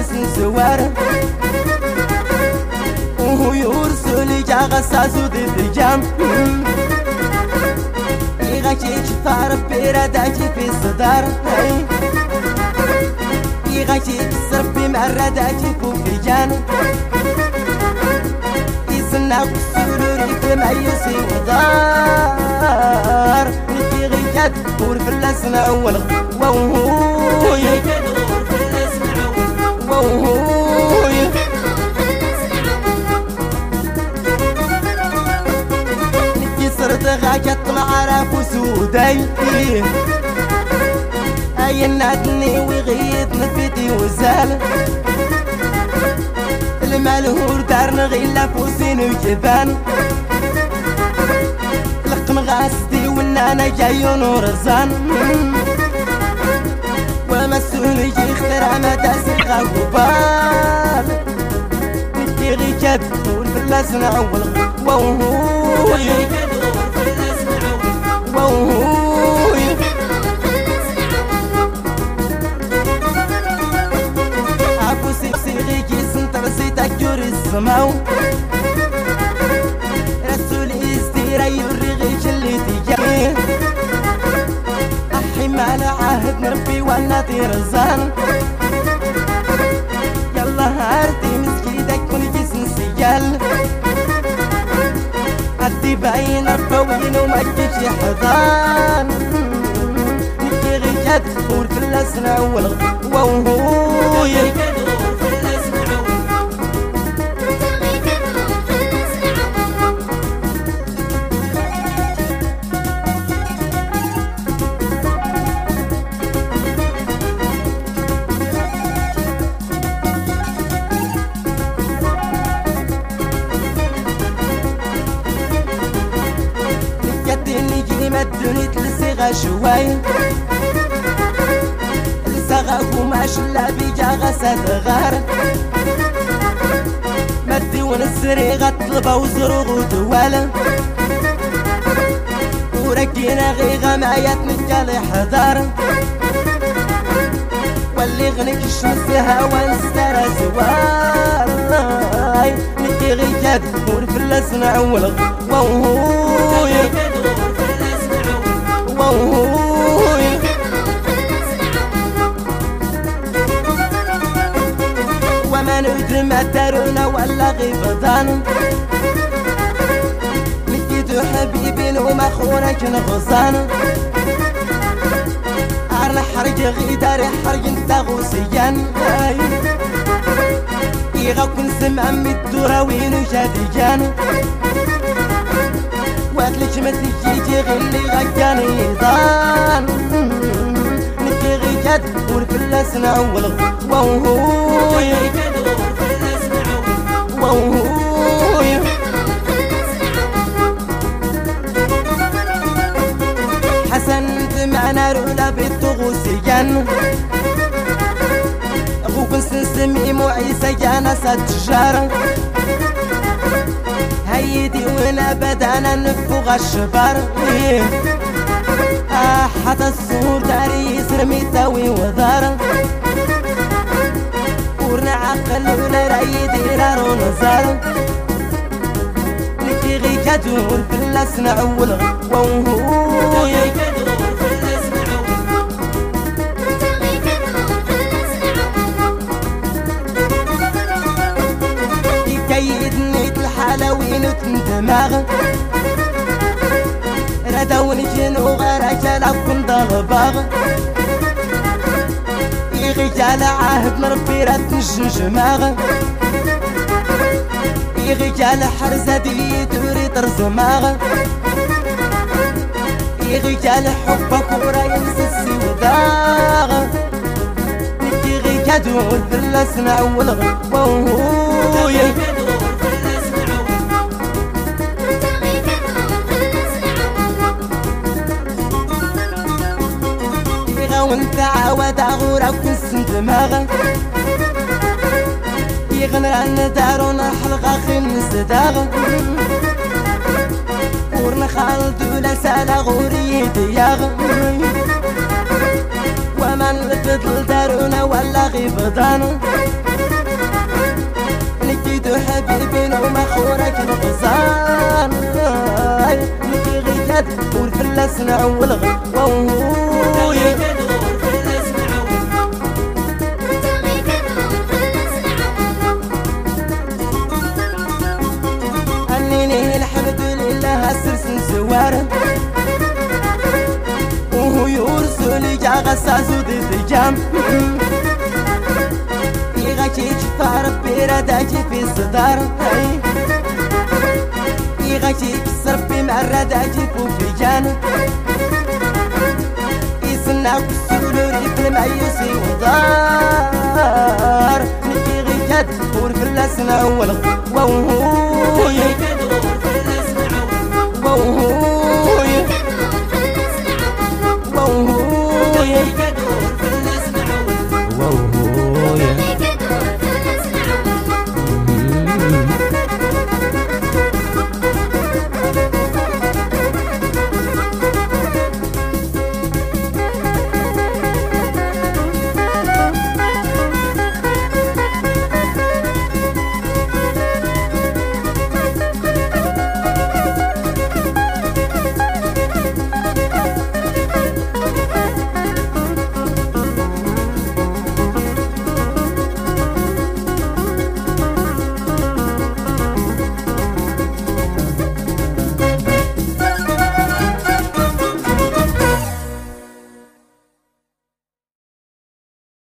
سنسوار وهو يرسل جا غساسو دي الجام يغاكي جفار بيراداكي في الصدار يغاكي تصرف بمعراداكي فوق الجان يسنع كسولوري في معيسي ودار نكي غيكاد ور في اللسنة أول ووهوي ووهوي نكي صرت غاكا طلع رافو سوداي أي نادني وغيد نفيتي وزال المالهور دارنا غيلا فوسين وجبان لقم غاستي وانا جاي ونورزان ومسؤول يجي اخترع مداسي غابوبال نكي غي كدور في اللسنة أول ووهوي ووهوي تكور السماو رسول استيرا يوريغي اللي تجاه أحي ما عهد نربي وانا تيرزان يلا هارتي مسكيدك كون جسم سيال عدي باين الطوين وما تجيش حضان نكي غيكاد ور في اللسنة أول ووهوي مدوني تلسيغا شواي لساغا وماش اللعبي جا غساد غار مدي ونسريغا طلبا وزروغ ودوالا وركينا غيغا معايا تنكالي حذار واللي غنك الشمس هوا نسترى زوار نكي غيكاد ور في اللسنة أول ووهوي ووهوي وما ندرم الدارونا ولا غيبضان نكيدو حبيبين وما خونك نغصان عرنا حرق غيداري حرق انت غوسيان يغا كن سمع مدورا وينو جاديجان واتلك ما تجيجي غير اللي غكاني يضان نكي غيكاد ور في اللسنة أول ووهوي ووهوي حسنت معنا رولا بالطغوسيان أخوك نسمي وعيسى جانا ساتجار هيدي وانا بدانا نفوق الشبار حتى الصور داري يسرمي تاوي وذار ورنا عقل ولا رايدي رارو نزار نكي غي كدور في اللسنة أول ووهوي يكيدني الحلاوين وتندماغ ردوني جنو غير جالا كن ضلباغ يغي جالا عهد نربي رات نجماغ يغي جالا حرزة دي دوري ترزماغ يغي جالا حبك ورا ينسى السوداغ نكي غي كدور في اللسنة أول ووهوي وانت عاود عغورك كنسن دماغك يغنى عن دارونا حلقة خمس داغ ورنا خالد ولا سالا غوري دياغ ومن الفضل دارونا ولا غيبضان فلسنا والغ وهوي أنيني الحمد لله السرسن سوار وهو يرسل جا غساس ودد الجام يغاكي جفار برداجي في الصدار يغاكي كسر بمرداجي في جان يسنع كسولوري في المعيوسي ودار نكي غيكاد ورفلسنا والغ وهو